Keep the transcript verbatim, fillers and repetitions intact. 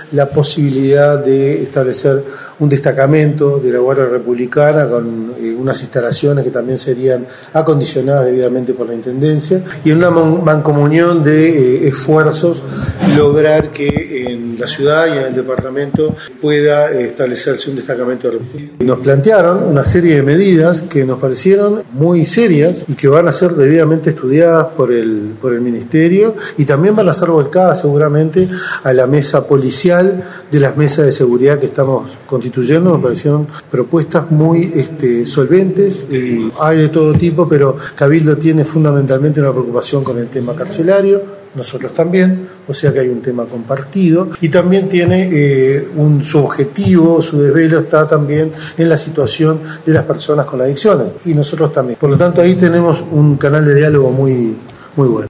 la posibilidad de establecer un destacamento de la Guardia Republicana con eh, unas instalaciones que también serían acondicionadas debidamente por la Intendencia, y en una mancomunión de eh, esfuerzos lograr que en la ciudad y en el departamento pueda eh, establecerse un destacamento republicano. Nos plantearon una serie de medidas que nos parecieron muy serias y que van a ser debidamente estudiadas por el, por el Ministerio, y también van a ser volcadas seguramente a la mesa policial de las mesas de seguridad que estamos constituyendo. Nos parecieron propuestas muy este, solventes, y hay de todo tipo, pero Cabildo tiene fundamentalmente una preocupación con el tema carcelario, nosotros también, o sea que hay un tema compartido, y también tiene eh, un, su objetivo, su desvelo está también en la situación de las personas con adicciones, y nosotros también. Por lo tanto, ahí tenemos un canal de diálogo muy, muy bueno.